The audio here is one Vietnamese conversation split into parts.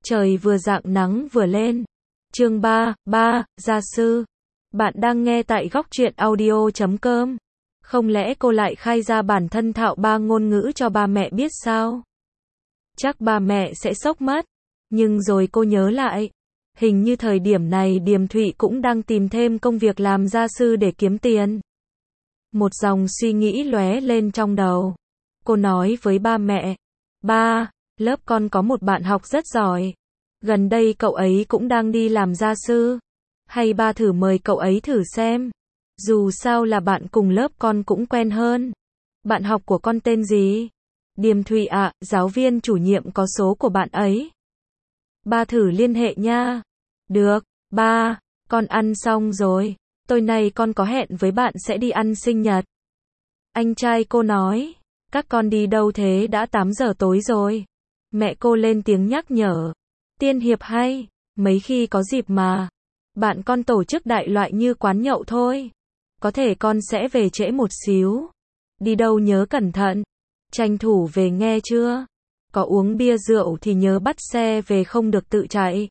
Trời vừa rạng nắng vừa lên. Chương 3, gia sư. Bạn đang nghe tại góc truyện audio.com. Không lẽ cô lại khai ra bản thân thạo 3 ngôn ngữ cho ba mẹ biết sao? Chắc ba mẹ sẽ sốc mất. Nhưng rồi cô nhớ lại. Hình như thời điểm này Điềm Thụy cũng đang tìm thêm công việc làm gia sư để kiếm tiền. Một dòng suy nghĩ lóe lên trong đầu. Cô nói với ba mẹ. Ba, lớp con có một bạn học rất giỏi. Gần đây cậu ấy cũng đang đi làm gia sư. Hay ba thử mời cậu ấy thử xem. Dù sao là bạn cùng lớp con cũng quen hơn. Bạn học của con tên gì? Điềm Thụy ạ, giáo viên chủ nhiệm có số của bạn ấy. Ba thử liên hệ nha. Được, ba, con ăn xong rồi. Tối nay con có hẹn với bạn sẽ đi ăn sinh nhật. Anh trai cô nói. Các con đi đâu thế, đã 8 giờ tối rồi. Mẹ cô lên tiếng nhắc nhở. Tiên hiệp hay, mấy khi có dịp mà. Bạn con tổ chức đại loại như quán nhậu thôi. Có thể con sẽ về trễ một xíu. Đi đâu nhớ cẩn thận. Tranh thủ về nghe chưa? Có uống bia rượu thì nhớ bắt xe về, không được tự chạy.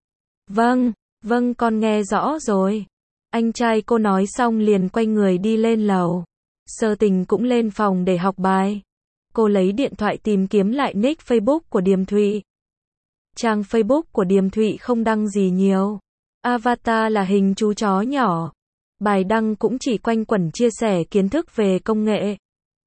Vâng, con nghe rõ rồi. Anh trai cô nói xong liền quay người đi lên lầu. Sơ Tình cũng lên phòng để học bài. Cô lấy điện thoại tìm kiếm lại nick Facebook của Điềm Thụy. Trang Facebook của Điềm Thụy không đăng gì nhiều. Avatar là hình chú chó nhỏ. Bài đăng cũng chỉ quanh quẩn chia sẻ kiến thức về công nghệ.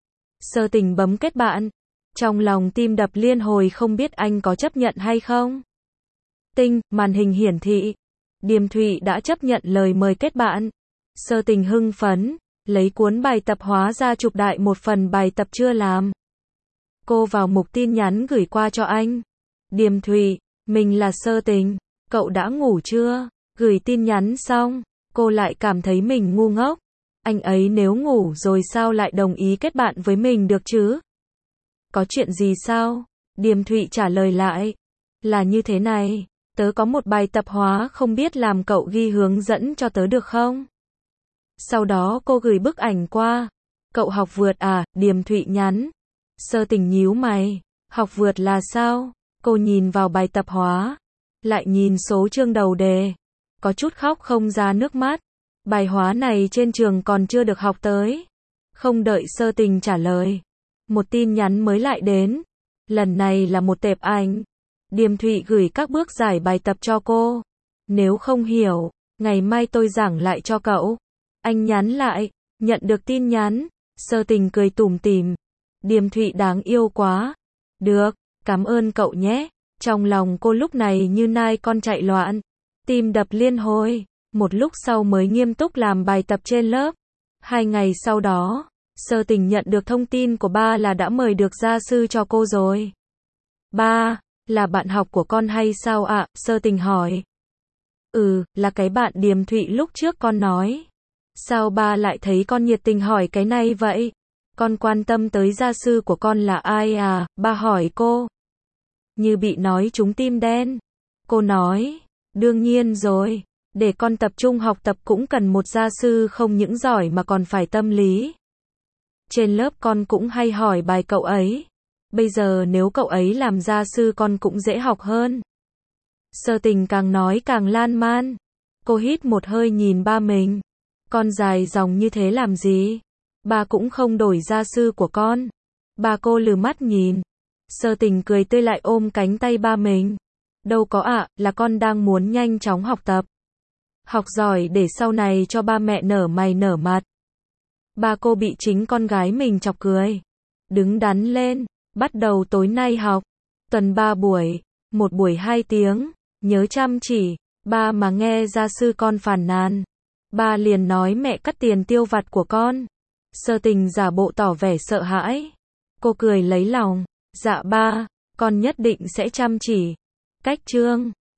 Sơ Tình bấm kết bạn. Trong lòng tim đập liên hồi, không biết anh có chấp nhận hay không. Tinh, màn hình hiển thị. Điềm Thụy đã chấp nhận lời mời kết bạn. Sơ Tình hưng phấn, lấy cuốn bài tập hóa ra chụp đại một phần bài tập chưa làm. Cô vào mục tin nhắn gửi qua cho anh. Điềm Thụy, mình là Sơ Tình, cậu đã ngủ chưa? Gửi tin nhắn xong, cô lại cảm thấy mình ngu ngốc. Anh ấy nếu ngủ rồi sao lại đồng ý kết bạn với mình được chứ? Có chuyện gì sao? Điềm Thụy trả lời lại. Là như thế này, tớ có một bài tập hóa không biết làm, cậu ghi hướng dẫn cho tớ được không? Sau đó cô gửi bức ảnh qua. Cậu học vượt à? Điềm Thụy nhắn. Sơ Tình nhíu mày. Học vượt là sao? Cô nhìn vào bài tập hóa. Lại nhìn số chương đầu đề. Có chút khóc không ra nước mắt. Bài hóa này trên trường còn chưa được học tới. Không đợi Sơ Tình trả lời. Một tin nhắn mới lại đến. Lần này là một tệp ảnh. Điềm Thụy gửi các bước giải bài tập cho cô. Nếu không hiểu, ngày mai tôi giảng lại cho cậu. Anh nhắn lại. Nhận được tin nhắn. Sơ Tình cười tủm tỉm. Điềm Thụy đáng yêu quá. Được, cảm ơn cậu nhé. Trong lòng cô lúc này như nai con chạy loạn. Tim đập liên hồi. Một lúc sau mới nghiêm túc làm bài tập trên lớp. 2 ngày sau đó, Sơ Tình nhận được thông tin của ba là đã mời được gia sư cho cô rồi. Ba, là bạn học của con hay sao ạ? Sơ Tình hỏi. Là cái bạn Điềm Thụy lúc trước con nói. Sao ba lại thấy con nhiệt tình hỏi cái này vậy? Con quan tâm tới gia sư của con là ai à? Ba hỏi cô. Như bị nói trúng tim đen. Cô nói, đương nhiên rồi. Để con tập trung học tập cũng cần một gia sư không những giỏi mà còn phải tâm lý. Trên lớp con cũng hay hỏi bài cậu ấy. Bây giờ nếu cậu ấy làm gia sư con cũng dễ học hơn. Sơ Tình càng nói càng lan man. Cô hít một hơi nhìn ba mình. Con dài dòng như thế làm gì? Ba cũng không đổi gia sư của con. Ba cô lừ mắt nhìn. Sơ Tình cười tươi lại ôm cánh tay ba mình. Đâu có ạ, là con đang muốn nhanh chóng học tập. Học giỏi để sau này cho ba mẹ nở mày nở mặt. Ba cô bị chính con gái mình chọc cười. Đứng đắn lên, bắt đầu tối nay học. Tuần 3 buổi, một buổi 2 tiếng, nhớ chăm chỉ. Ba mà nghe gia sư con phàn nàn. Ba liền nói mẹ cắt tiền tiêu vặt của con. Sơ Tình giả bộ tỏ vẻ sợ hãi. Cô cười lấy lòng. Dạ ba, con nhất định sẽ chăm chỉ. Cách chương